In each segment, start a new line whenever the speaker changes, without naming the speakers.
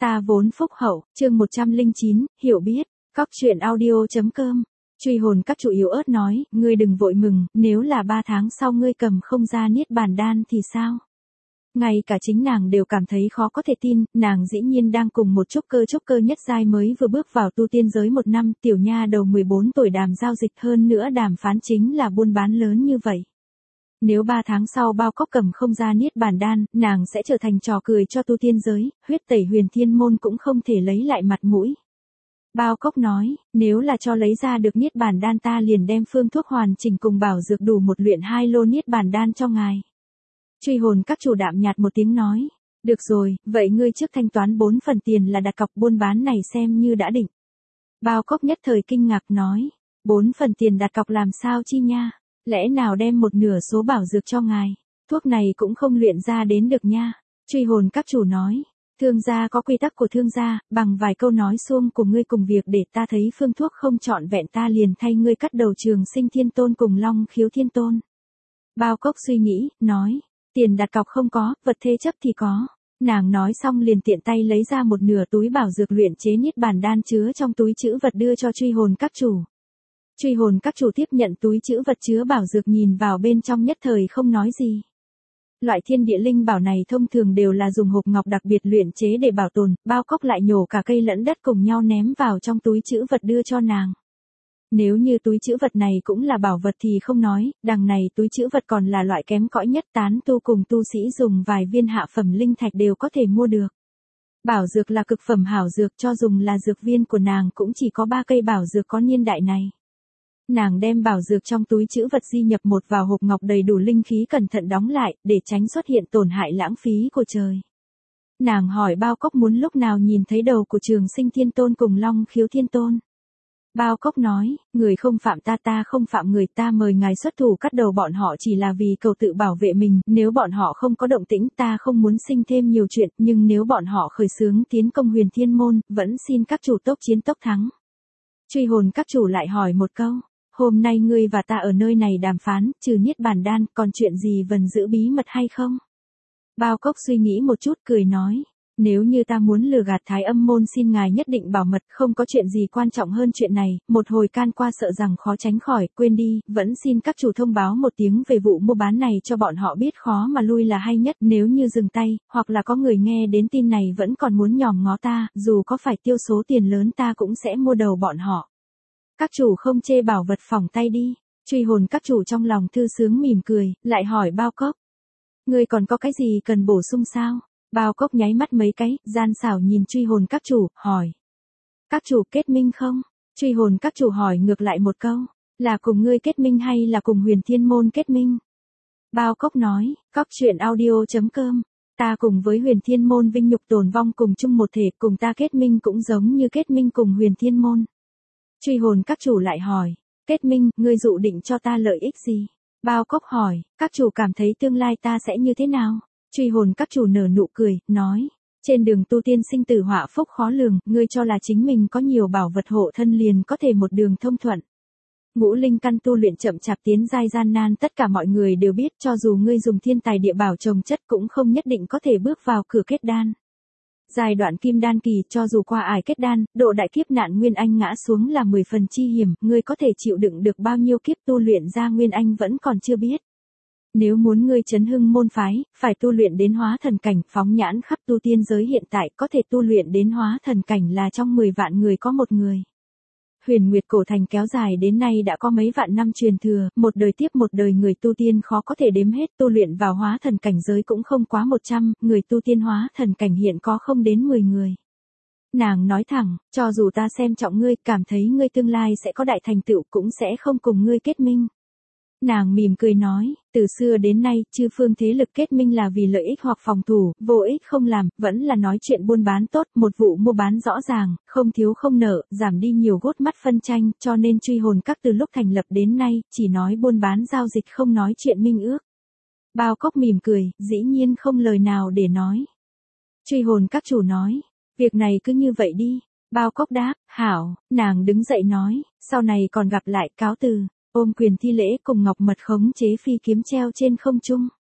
Ta vốn phúc hậu, chương 109, hiểu biết, Cóc truyện audio.com. Truy hồn các chủ yếu ớt nói, ngươi đừng vội mừng, nếu là 3 tháng sau ngươi cầm không ra niết bàn đan thì sao? Ngay cả chính nàng đều cảm thấy khó có thể tin, nàng dĩ nhiên đang cùng một trúc cơ nhất giai mới vừa bước vào tu tiên giới 1 năm, tiểu nha đầu 14 tuổi đàm giao dịch hơn nữa đàm phán chính là buôn bán lớn như vậy. Nếu 3 tháng sau Bao Cốc cầm không ra niết bàn đan, nàng sẽ trở thành trò cười cho tu tiên giới, huyết tẩy huyền thiên môn cũng không thể lấy lại mặt mũi. Bao Cốc nói, nếu là cho lấy ra được niết bàn đan ta liền đem phương thuốc hoàn chỉnh cùng bảo dược đủ một luyện 2 lô niết bàn đan cho ngài. Truy hồn các chủ đạm nhạt một tiếng nói, được rồi, vậy ngươi trước thanh toán 4 phần tiền là đặt cọc buôn bán này xem như đã định. Bao Cốc nhất thời kinh ngạc nói, 4 phần tiền đặt cọc làm sao chi nha, lẽ nào đem một nửa số bảo dược cho ngài, thuốc này cũng không luyện ra đến được nha. Truy hồn các chủ nói, thương gia có quy tắc của thương gia, bằng vài câu nói xuông của ngươi cùng việc để ta thấy phương thuốc không trọn vẹn ta liền thay ngươi cắt đầu Trường Sinh Thiên Tôn cùng Long Khiếu Thiên Tôn. Bao Cốc suy nghĩ, nói, tiền đặt cọc không có, vật thế chấp thì có. Nàng nói xong liền tiện tay lấy ra một nửa túi bảo dược luyện chế niết bàn đan chứa trong túi trữ vật đưa cho truy hồn các chủ. Truy hồn các chủ tiếp nhận túi trữ vật chứa bảo dược nhìn vào bên trong nhất thời không nói gì. Loại thiên địa linh bảo này thông thường đều là dùng hộp ngọc đặc biệt luyện chế để bảo tồn, Bao Cốc lại nhổ cả cây lẫn đất cùng nhau ném vào trong túi trữ vật đưa cho nàng. Nếu như túi trữ vật này cũng là bảo vật thì không nói, đằng này túi trữ vật còn là loại kém cỏi nhất, tán tu cùng tu sĩ dùng vài viên hạ phẩm linh thạch đều có thể mua được. Bảo dược là cực phẩm hảo dược, cho dùng là dược viên của nàng cũng chỉ có 3 cây bảo dược có niên đại này. Nàng đem bảo dược trong túi trữ vật di nhập một vào hộp ngọc đầy đủ linh khí cẩn thận đóng lại, để tránh xuất hiện tổn hại lãng phí của trời. Nàng hỏi Bao Cốc muốn lúc nào nhìn thấy đầu của Trường Sinh Thiên Tôn cùng Long Khiếu Thiên Tôn. Bao Cốc nói, người không phạm ta, ta không phạm người, ta mời ngài xuất thủ cắt đầu bọn họ chỉ là vì cầu tự bảo vệ mình, nếu bọn họ không có động tĩnh ta không muốn sinh thêm nhiều chuyện, nhưng nếu bọn họ khởi xướng tiến công huyền thiên môn, vẫn xin các chủ tốc chiến tốc thắng. Truy hồn các chủ lại hỏi một câu, hôm nay ngươi và ta ở nơi này đàm phán, trừ niết bàn đan, còn chuyện gì vẫn giữ bí mật hay không? Bao Cốc suy nghĩ một chút cười nói, nếu như ta muốn lừa gạt Thái Âm môn xin ngài nhất định bảo mật, không có chuyện gì quan trọng hơn chuyện này, một hồi can qua sợ rằng khó tránh khỏi, quên đi, vẫn xin các chủ thông báo một tiếng về vụ mua bán này cho bọn họ biết, khó mà lui là hay nhất, nếu như dừng tay, hoặc là có người nghe đến tin này vẫn còn muốn nhòm ngó ta, dù có phải tiêu số tiền lớn ta cũng sẽ mua đầu bọn họ. Các chủ không chê bảo vật phỏng tay đi. Truy hồn các chủ trong lòng thư sướng mỉm cười, lại hỏi Bao Cốc, ngươi còn có cái gì cần bổ sung sao? Bao Cốc nháy mắt mấy cái, gian xảo nhìn truy hồn các chủ, hỏi, các chủ kết minh không? Truy hồn các chủ hỏi ngược lại một câu, là cùng ngươi kết minh hay là cùng huyền thiên môn kết minh? Bao Cốc nói, Cóc truyện audio.com, ta cùng với huyền thiên môn vinh nhục tồn vong cùng chung một thể, cùng ta kết minh cũng giống như kết minh cùng huyền thiên môn. Truy hồn các chủ lại hỏi, kết minh, ngươi dụ định cho ta lợi ích gì? Bao Cốc hỏi, các chủ cảm thấy tương lai ta sẽ như thế nào? Truy hồn các chủ nở nụ cười, nói, trên đường tu tiên sinh tử họa phúc khó lường, ngươi cho là chính mình có nhiều bảo vật hộ thân liền có thể một đường thông thuận. Ngũ linh căn tu luyện chậm chạp tiến giai gian nan, tất cả mọi người đều biết, cho dù ngươi dùng thiên tài địa bảo trồng chất cũng không nhất định có thể bước vào cửa kết đan. Giai đoạn kim đan kỳ, cho dù qua ải kết đan, độ đại kiếp nạn nguyên anh ngã xuống là 10 phần chi hiểm, ngươi có thể chịu đựng được bao nhiêu kiếp tu luyện ra nguyên anh vẫn còn chưa biết. Nếu muốn ngươi chấn hưng môn phái, phải tu luyện đến hóa thần cảnh, phóng nhãn khắp tu tiên giới hiện tại có thể tu luyện đến hóa thần cảnh là trong 10 vạn người có một người. Huyền Nguyệt cổ thành kéo dài đến nay đã có mấy vạn năm truyền thừa, một đời tiếp một đời người tu tiên khó có thể đếm hết, tu luyện vào hóa thần cảnh giới cũng không quá 100, người tu tiên hóa thần cảnh hiện có không đến 10 người. Nàng nói thẳng, cho dù ta xem trọng ngươi, cảm thấy ngươi tương lai sẽ có đại thành tựu cũng sẽ không cùng ngươi kết minh. Nàng mỉm cười nói, từ xưa đến nay, chư phương thế lực kết minh là vì lợi ích hoặc phòng thủ, vô ích không làm, vẫn là nói chuyện buôn bán tốt, một vụ mua bán rõ ràng, không thiếu không nợ, giảm đi nhiều gút mắt phân tranh, cho nên truy hồn các từ lúc thành lập đến nay, chỉ nói buôn bán giao dịch không nói chuyện minh ước. Bao Cốc mỉm cười, dĩ nhiên không lời nào để nói. Truy hồn các chủ nói, việc này cứ như vậy đi. Bao Cốc đáp, hảo, nàng đứng dậy nói, sau này còn gặp lại, cáo từ. Ôm quyền thi lễ cùng ngọc mật khống chế phi kiếm treo trên không trung.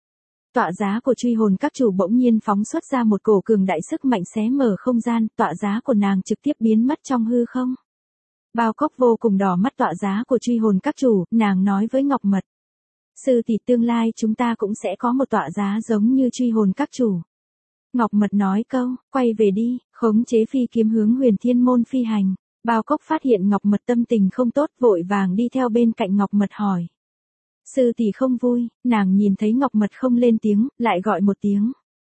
Tọa giá của truy hồn các chủ bỗng nhiên phóng xuất ra một cổ cường đại sức mạnh xé mở không gian, tọa giá của nàng trực tiếp biến mất trong hư không. Bao Cốc vô cùng đỏ mắt tọa giá của truy hồn các chủ, nàng nói với Ngọc Mật. Sư tỷ, tương lai chúng ta cũng sẽ có một tọa giá giống như truy hồn các chủ. Ngọc Mật nói câu, quay về đi, khống chế phi kiếm hướng Huyền Thiên Môn phi hành. Bao Cốc phát hiện Ngọc Mật tâm tình không tốt, vội vàng đi theo bên cạnh Ngọc Mật hỏi. Sư tỷ không vui, nàng nhìn thấy Ngọc Mật không lên tiếng, lại gọi một tiếng.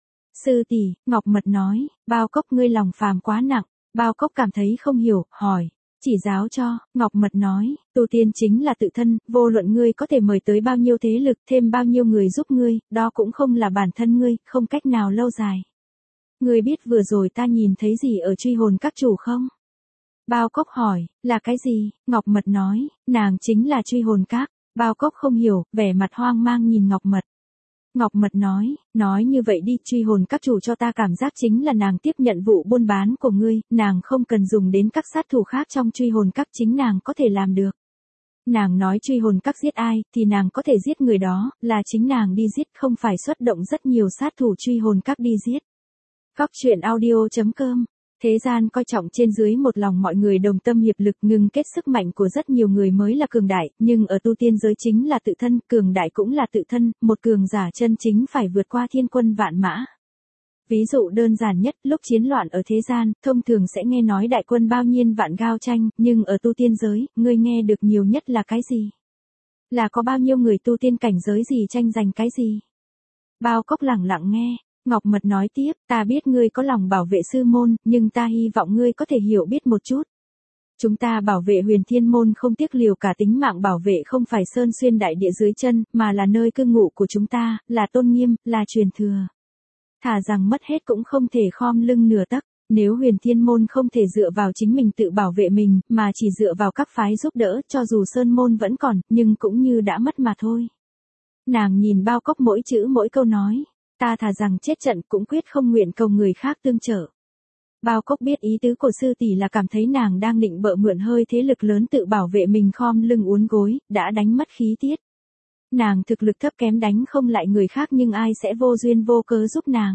Sư tỷ, Ngọc Mật nói, Bao Cốc ngươi lòng phàm quá nặng. Bao Cốc cảm thấy không hiểu, hỏi. Chỉ giáo cho, Ngọc Mật nói, tu tiên chính là tự thân, vô luận ngươi có thể mời tới bao nhiêu thế lực, thêm bao nhiêu người giúp ngươi, đó cũng không là bản thân ngươi, không cách nào lâu dài. Ngươi biết vừa rồi ta nhìn thấy gì ở truy hồn các chủ không? Bao Cốc hỏi, là cái gì? Ngọc Mật nói, nàng chính là truy hồn các. Bao Cốc không hiểu, vẻ mặt hoang mang nhìn Ngọc Mật. Ngọc Mật nói như vậy đi, truy hồn các chủ cho ta cảm giác chính là nàng tiếp nhận vụ buôn bán của ngươi, nàng không cần dùng đến các sát thủ khác trong truy hồn các, chính nàng có thể làm được. Nàng nói truy hồn các giết ai, thì nàng có thể giết người đó, là chính nàng đi giết, không phải xuất động rất nhiều sát thủ truy hồn các đi giết. Góc truyện audio.com. Thế gian coi trọng trên dưới một lòng mọi người đồng tâm hiệp lực, ngưng kết sức mạnh của rất nhiều người mới là cường đại, nhưng ở tu tiên giới chính là tự thân, cường đại cũng là tự thân, một cường giả chân chính phải vượt qua thiên quân vạn mã. Ví dụ đơn giản nhất, lúc chiến loạn ở thế gian, thông thường sẽ nghe nói đại quân bao nhiêu vạn gao tranh, nhưng ở tu tiên giới, ngươi nghe được nhiều nhất là cái gì? Là có bao nhiêu người tu tiên cảnh giới gì tranh giành cái gì? Bao Cốc lẳng lặng nghe. Ngọc Mật nói tiếp, ta biết ngươi có lòng bảo vệ sư môn, nhưng ta hy vọng ngươi có thể hiểu biết một chút. Chúng ta bảo vệ Huyền Thiên Môn không tiếc liều cả tính mạng bảo vệ không phải sơn xuyên đại địa dưới chân, mà là nơi cư ngụ của chúng ta, là tôn nghiêm, là truyền thừa. Thà rằng mất hết cũng không thể khom lưng nửa tấc. Nếu Huyền Thiên Môn không thể dựa vào chính mình tự bảo vệ mình, mà chỉ dựa vào các phái giúp đỡ, cho dù sơn môn vẫn còn, nhưng cũng như đã mất mà thôi. Nàng nhìn Bao Cốc mỗi chữ mỗi câu nói. Ta thà rằng chết trận cũng quyết không nguyện cầu người khác tương trợ. Bao Cốc biết ý tứ của sư tỷ là cảm thấy nàng đang định bợ mượn hơi thế lực lớn tự bảo vệ mình khom lưng uốn gối, đã đánh mất khí tiết. Nàng thực lực thấp kém đánh không lại người khác, nhưng ai sẽ vô duyên vô cớ giúp nàng.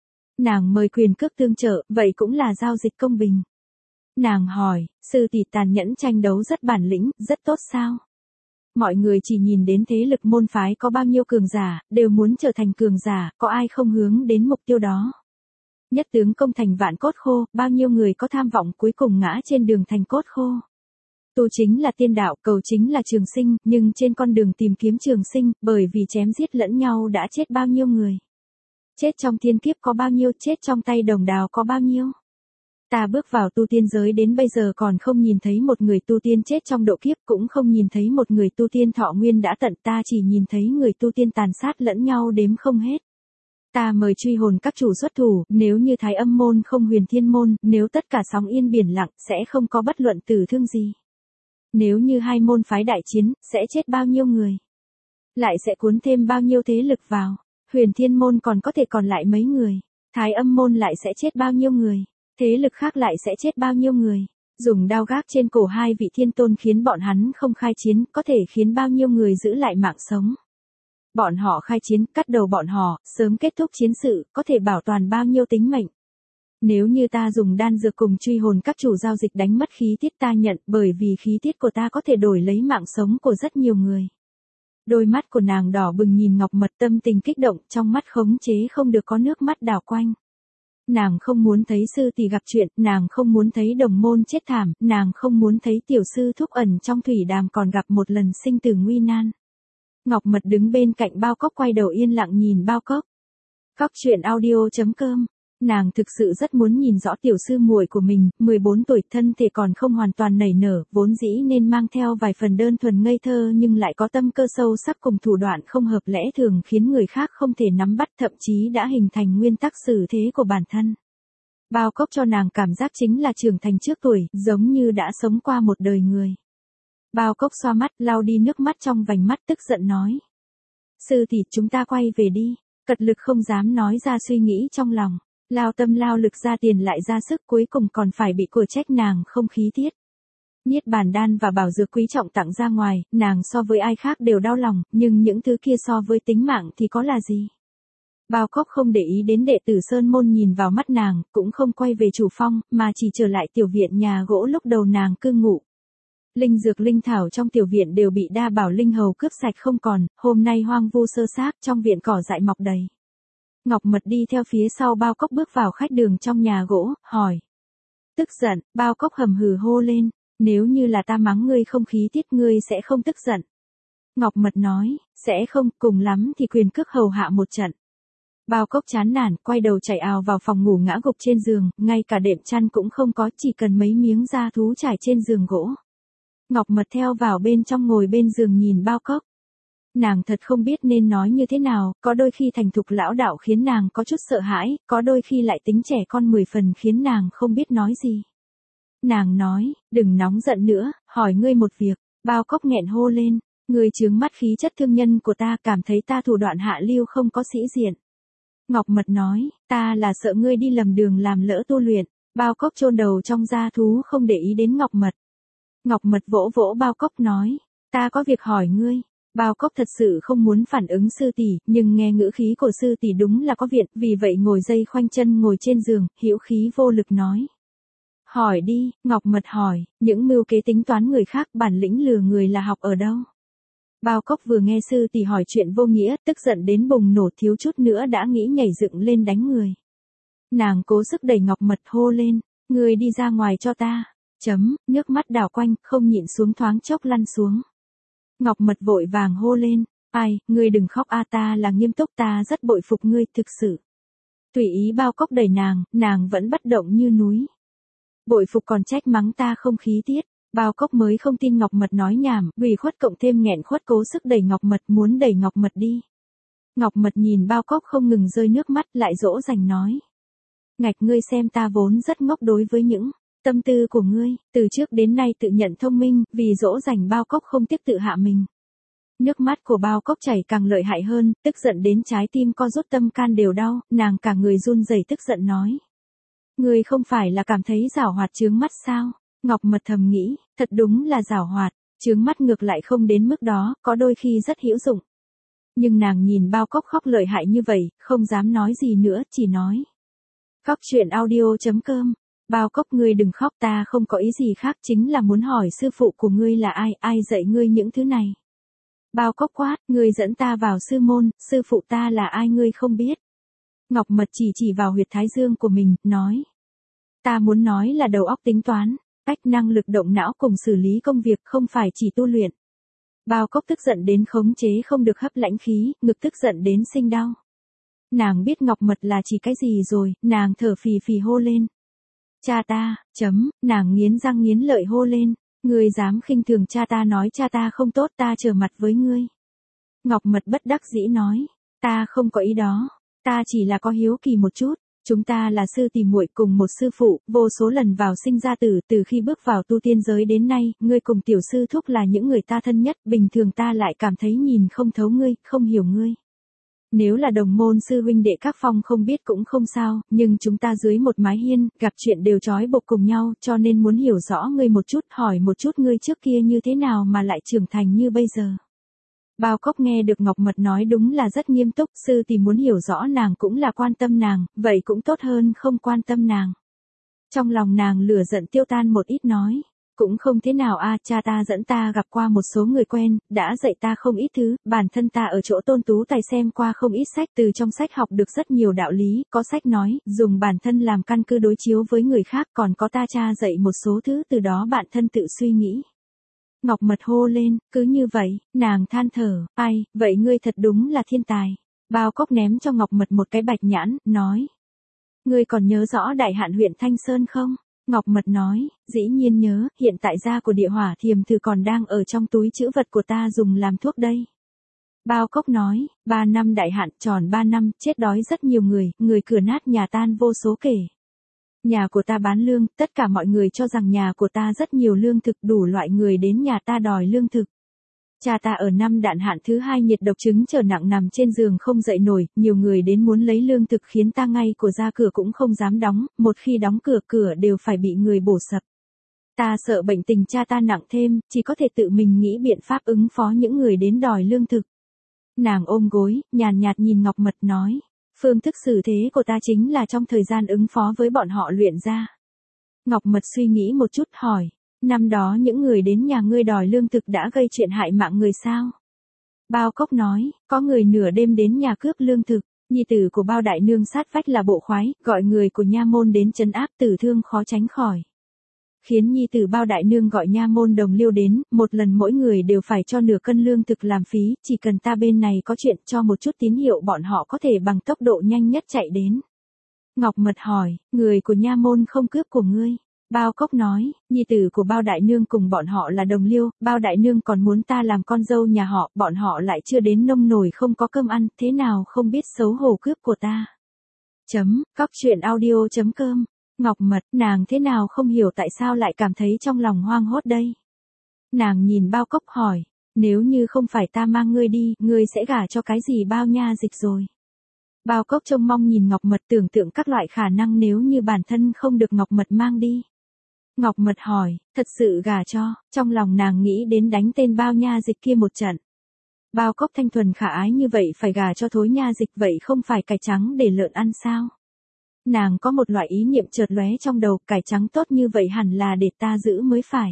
Nàng mời quyền cước tương trợ, vậy cũng là giao dịch công bình. Nàng hỏi, sư tỷ tàn nhẫn tranh đấu rất bản lĩnh, rất tốt sao? Mọi người chỉ nhìn đến thế lực môn phái có bao nhiêu cường giả, đều muốn trở thành cường giả, có ai không hướng đến mục tiêu đó. Nhất tướng công thành vạn cốt khô, bao nhiêu người có tham vọng cuối cùng ngã trên đường thành cốt khô. Tu chính là tiên đạo, cầu chính là trường sinh, nhưng trên con đường tìm kiếm trường sinh, bởi vì chém giết lẫn nhau đã chết bao nhiêu người. Chết trong thiên kiếp có bao nhiêu, chết trong tay đồng đào có bao nhiêu. Ta bước vào tu tiên giới đến bây giờ còn không nhìn thấy một người tu tiên chết trong độ kiếp, cũng không nhìn thấy một người tu tiên thọ nguyên đã tận, ta chỉ nhìn thấy người tu tiên tàn sát lẫn nhau đếm không hết. Ta mời truy hồn các chủ xuất thủ, nếu như Thái Âm môn không Huyền Thiên môn, nếu tất cả sóng yên biển lặng, sẽ không có bất luận tử thương gì. Nếu như hai môn phái đại chiến, sẽ chết bao nhiêu người? Lại sẽ cuốn thêm bao nhiêu thế lực vào? Huyền Thiên môn còn có thể còn lại mấy người? Thái Âm môn lại sẽ chết bao nhiêu người? Thế lực khác lại sẽ chết bao nhiêu người? Dùng đao gác trên cổ hai vị thiên tôn khiến bọn hắn không khai chiến, có thể khiến bao nhiêu người giữ lại mạng sống? Bọn họ khai chiến, cắt đầu bọn họ, sớm kết thúc chiến sự, có thể bảo toàn bao nhiêu tính mệnh? Nếu như ta dùng đan dược cùng truy hồn các chủ giao dịch đánh mất khí tiết ta nhận, bởi vì khí tiết của ta có thể đổi lấy mạng sống của rất nhiều người. Đôi mắt của nàng đỏ bừng nhìn Ngọc Mật, tâm tình kích động, trong mắt khống chế không được có nước mắt đảo quanh. Nàng không muốn thấy sư tỷ gặp chuyện, nàng không muốn thấy đồng môn chết thảm, nàng không muốn thấy tiểu sư thúc ẩn trong thủy đàm còn gặp một lần sinh tử nguy nan. Ngọc Mật đứng bên cạnh Bao Cốc, quay đầu yên lặng nhìn Bao Cốc. Góc truyện audio.com. Nàng thực sự rất muốn nhìn rõ tiểu sư muội của mình, 14 tuổi, thân thể còn không hoàn toàn nảy nở, vốn dĩ nên mang theo vài phần đơn thuần ngây thơ nhưng lại có tâm cơ sâu sắc cùng thủ đoạn không hợp lẽ thường khiến người khác không thể nắm bắt, thậm chí đã hình thành nguyên tắc xử thế của bản thân. Bao Cốc cho nàng cảm giác chính là trưởng thành trước tuổi, giống như đã sống qua một đời người. Bao Cốc xoa mắt, lau đi nước mắt trong vành mắt, tức giận nói. Sư tỷ, chúng ta quay về đi. Cật lực không dám nói ra suy nghĩ trong lòng. Lao tâm lao lực ra tiền lại ra sức, cuối cùng còn phải bị của trách nàng không khí tiết. Niết bàn đan và bảo dược quý trọng tặng ra ngoài, nàng so với ai khác đều đau lòng, nhưng những thứ kia so với tính mạng thì có là gì? Bao Cốc không để ý đến đệ tử Sơn Môn nhìn vào mắt nàng, cũng không quay về chủ phong, mà chỉ trở lại tiểu viện nhà gỗ lúc đầu nàng cư ngụ. Linh dược linh thảo trong tiểu viện đều bị Đa Bảo Linh hầu cướp sạch không còn, hôm nay hoang vu sơ xác, trong viện cỏ dại mọc đầy. Ngọc Mật đi theo phía sau Bao Cốc bước vào khách đường trong nhà gỗ, hỏi. Tức giận, Bao Cốc hầm hừ hô lên, nếu như là ta mắng ngươi không khí tiết ngươi sẽ không tức giận. Ngọc Mật nói, sẽ không, cùng lắm thì quyền cước hầu hạ một trận. Bao Cốc chán nản, quay đầu chạy ào vào phòng ngủ ngã gục trên giường, ngay cả đệm chăn cũng không có, chỉ cần mấy miếng da thú trải trên giường gỗ. Ngọc Mật theo vào bên trong ngồi bên giường nhìn Bao Cốc. Nàng thật không biết nên nói như thế nào, có đôi khi thành thục lão đạo khiến nàng có chút sợ hãi, có đôi khi lại tính trẻ con 10 phần khiến nàng không biết nói gì. Nàng nói, đừng nóng giận nữa, hỏi ngươi một việc. Bao Cốc nghẹn hô lên, ngươi chướng mắt khí chất thương nhân của ta, cảm thấy ta thủ đoạn hạ lưu không có sĩ diện. Ngọc Mật nói, ta là sợ ngươi đi lầm đường làm lỡ tu luyện. Bao Cốc chôn đầu trong da thú không để ý đến Ngọc Mật. Ngọc Mật vỗ vỗ Bao Cốc nói, ta có việc hỏi ngươi. Bao Cốc thật sự không muốn phản ứng sư tỷ, nhưng nghe ngữ khí của sư tỷ đúng là có viện, vì vậy ngồi dây khoanh chân ngồi trên giường, hữu khí vô lực nói. Hỏi đi, Ngọc Mật hỏi, những mưu kế tính toán người khác, bản lĩnh lừa người là học ở đâu? Bao Cốc vừa nghe sư tỷ hỏi chuyện vô nghĩa, tức giận đến bùng nổ, thiếu chút nữa đã nghĩ nhảy dựng lên đánh người. Nàng cố sức đẩy Ngọc Mật hô lên, ngươi đi ra ngoài cho ta. Nước mắt đảo quanh, không nhịn xuống thoáng chốc lăn xuống. Ngọc Mật vội vàng hô lên, ai, ngươi đừng khóc a, ta là nghiêm túc, ta rất bội phục ngươi, thực sự. Tùy ý Bao Cốc đẩy nàng vẫn bất động như núi. Bội phục còn trách mắng ta không khí tiết. Bao Cốc mới không tin Ngọc Mật nói nhảm, ủy khuất cộng thêm nghẹn khuất cố sức đẩy Ngọc Mật, muốn đẩy Ngọc Mật đi. Ngọc Mật nhìn Bao Cốc không ngừng rơi nước mắt, lại dỗ dành nói. Ngạch, ngươi xem ta vốn rất ngốc đối với những tâm tư của ngươi, từ trước đến nay tự nhận thông minh, vì dỗ dành Bao Cốc không tiếc tự hạ mình. Nước mắt của Bao Cốc chảy càng lợi hại hơn, tức giận đến trái tim co rút, tâm can đều đau, nàng cả người run rẩy tức giận nói. Ngươi không phải là cảm thấy giảo hoạt chướng mắt sao? Ngọc Mật thầm nghĩ, thật đúng là giảo hoạt, chướng mắt ngược lại không đến mức đó, có đôi khi rất hữu dụng. Nhưng nàng nhìn Bao Cốc khóc lợi hại như vậy, không dám nói gì nữa, chỉ nói. Khóc chuyện audio.com. Bao Cốc, ngươi đừng khóc, ta không có ý gì khác, chính là muốn hỏi sư phụ của ngươi là ai, ai dạy ngươi những thứ này. Bao Cốc quát, ngươi dẫn ta vào sư môn, sư phụ ta là ai ngươi không biết. Ngọc Mật chỉ vào huyệt thái dương của mình, nói. Ta muốn nói là đầu óc tính toán, cách năng lực động não cùng xử lý công việc, không phải chỉ tu luyện. Bao Cốc tức giận đến khống chế không được, hấp lãnh khí, ngực tức giận đến sinh đau. Nàng biết Ngọc Mật là chỉ cái gì rồi, nàng thở phì phì hô lên. Cha ta, nàng nghiến răng nghiến lợi hô lên, ngươi dám khinh thường cha ta, nói cha ta không tốt, ta trở mặt với ngươi. Ngọc Mật bất đắc dĩ nói, ta không có ý đó, ta chỉ là có hiếu kỳ một chút. Chúng ta là sư tỷ muội cùng một sư phụ, vô số lần vào sinh ra tử, từ khi bước vào tu tiên giới đến nay, ngươi cùng tiểu sư thúc là những người ta thân nhất, bình thường ta lại cảm thấy nhìn không thấu ngươi, không hiểu ngươi. Nếu là đồng môn sư huynh đệ các phong không biết cũng không sao, nhưng chúng ta dưới một mái hiên, gặp chuyện đều trói buộc cùng nhau, cho nên muốn hiểu rõ ngươi một chút, hỏi một chút ngươi trước kia như thế nào mà lại trưởng thành như bây giờ. Bao Cốc nghe được Ngọc Mật nói đúng là rất nghiêm túc, sư tỷ muốn hiểu rõ nàng cũng là quan tâm nàng, vậy cũng tốt hơn không quan tâm nàng. Trong lòng nàng lửa giận tiêu tan một ít, nói, cũng không thế nào a, cha ta dẫn ta gặp qua một số người quen, đã dạy ta không ít thứ, bản thân ta ở chỗ Tôn Tú Tài xem qua không ít sách, từ trong sách học được rất nhiều đạo lý, có sách nói, dùng bản thân làm căn cứ đối chiếu với người khác, còn có ta cha dạy một số thứ, từ đó bản thân tự suy nghĩ. Ngọc Mật hô lên, cứ như vậy, nàng than thở, ai, vậy ngươi thật đúng là thiên tài. Bao Cốc ném cho Ngọc Mật một cái bạch nhãn, nói. Ngươi còn nhớ rõ Đại Hạn huyện Thanh Sơn không? Ngọc Mật nói, dĩ nhiên nhớ, hiện tại da của địa hỏa thiềm thử còn đang ở trong túi trữ vật của ta dùng làm thuốc đây. Bao Cốc nói, 3 năm đại hạn, tròn 3 năm, chết đói rất nhiều người cửa nát nhà tan vô số kể. Nhà của ta bán lương, tất cả mọi người cho rằng nhà của ta rất nhiều lương thực, đủ loại người đến nhà ta đòi lương thực. Cha ta ở năm đạn hạn thứ 2 nhiệt độc chứng trở nặng nằm trên giường không dậy nổi, nhiều người đến muốn lấy lương thực khiến ta ngay của ra cửa cũng không dám đóng, một khi đóng cửa đều phải bị người bổ sập. Ta sợ bệnh tình cha ta nặng thêm, chỉ có thể tự mình nghĩ biện pháp ứng phó những người đến đòi lương thực. Nàng ôm gối, nhàn nhạt nhìn Ngọc Mật nói, Phương thức xử thế của ta chính là trong thời gian ứng phó với bọn họ luyện ra. Ngọc Mật suy nghĩ một chút hỏi, năm đó những người đến nhà ngươi đòi lương thực đã gây chuyện hại mạng người sao? Bao Cốc nói, có người nửa đêm đến nhà cướp lương thực, nhi tử của Bao đại nương sát vách là bộ khoái, gọi người của nha môn đến trấn áp, tử thương khó tránh khỏi. Khiến nhi tử Bao đại nương gọi nha môn đồng liêu đến, một lần mỗi người đều phải cho nửa cân lương thực làm phí, chỉ cần ta bên này có chuyện cho một chút tín hiệu bọn họ có thể bằng tốc độ nhanh nhất chạy đến. Ngọc Mật hỏi, người của nha môn không cướp của ngươi? Bao Cốc nói, nhi tử của Bao đại nương cùng bọn họ là đồng liêu, Bao đại nương còn muốn ta làm con dâu nhà họ, bọn họ lại chưa đến nông nổi không có cơm ăn, thế nào không biết xấu hổ cướp của ta. Cóc truyện audio.com. Ngọc Mật, nàng thế nào không hiểu tại sao lại cảm thấy trong lòng hoang hốt đây. Nàng nhìn Bao Cốc hỏi, nếu như không phải ta mang ngươi đi, ngươi sẽ gả cho cái gì Bao nha dịch rồi. Bao Cốc trông mong nhìn Ngọc Mật tưởng tượng các loại khả năng nếu như bản thân không được Ngọc Mật mang đi. Ngọc Mật hỏi, thật sự gả cho, trong lòng nàng nghĩ đến đánh tên Bao nha dịch kia một trận. Bao Cốc thanh thuần khả ái như vậy phải gả cho thối nha dịch vậy không phải cải trắng để lợn ăn sao? Nàng có một loại ý niệm chợt lóe trong đầu, cải trắng tốt như vậy hẳn là để ta giữ mới phải.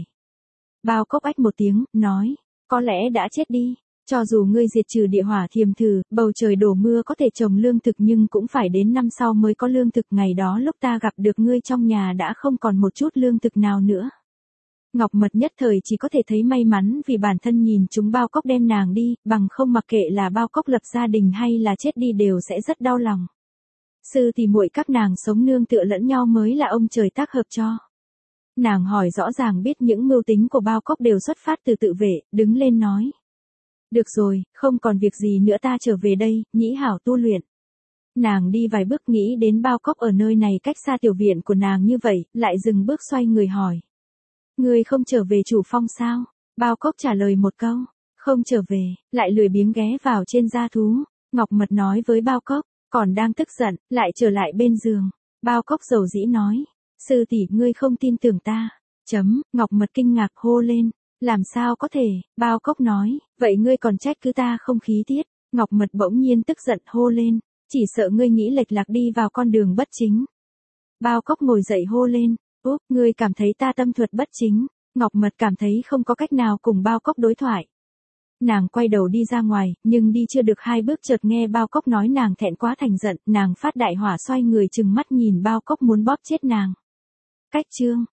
Bao Cốc ách một tiếng, nói, có lẽ đã chết đi. Cho dù ngươi diệt trừ địa hỏa thiềm thử, bầu trời đổ mưa có thể trồng lương thực nhưng cũng phải đến năm sau mới có lương thực, ngày đó lúc ta gặp được ngươi trong nhà đã không còn một chút lương thực nào nữa. Ngọc Mật nhất thời chỉ có thể thấy may mắn vì bản thân nhìn chúng Bao Cốc đem nàng đi, bằng không mặc kệ là Bao Cốc lập gia đình hay là chết đi đều sẽ rất đau lòng. Sư tỷ muội các nàng sống nương tựa lẫn nhau mới là ông trời tác hợp cho. Nàng hỏi rõ ràng biết những mưu tính của Bao Cốc đều xuất phát từ tự vệ, đứng lên nói. Được rồi, không còn việc gì nữa ta trở về đây, nhĩ hảo tu luyện. Nàng đi vài bước nghĩ đến Bao Cốc ở nơi này cách xa tiểu viện của nàng như vậy, lại dừng bước xoay người hỏi. Ngươi không trở về chủ phong sao? Bao Cốc trả lời một câu, không trở về, lại lười biếng ghé vào trên gia thú. Ngọc Mật nói với Bao Cốc, còn đang tức giận, lại trở lại bên giường. Bao Cốc dầu dĩ nói, sư tỷ ngươi không tin tưởng ta. Ngọc Mật kinh ngạc hô lên. Làm sao có thể, Bao Cốc nói, vậy ngươi còn trách cứ ta không khí tiết. Ngọc Mật bỗng nhiên tức giận hô lên, chỉ sợ ngươi nghĩ lệch lạc đi vào con đường bất chính. Bao Cốc ngồi dậy hô lên, úp, ngươi cảm thấy ta tâm thuật bất chính. Ngọc Mật cảm thấy không có cách nào cùng Bao Cốc đối thoại. Nàng quay đầu đi ra ngoài, nhưng đi chưa được 2 bước chợt nghe Bao Cốc nói nàng thẹn quá thành giận, nàng phát đại hỏa xoay người trừng mắt nhìn Bao Cốc muốn bóp chết nàng. Cách chương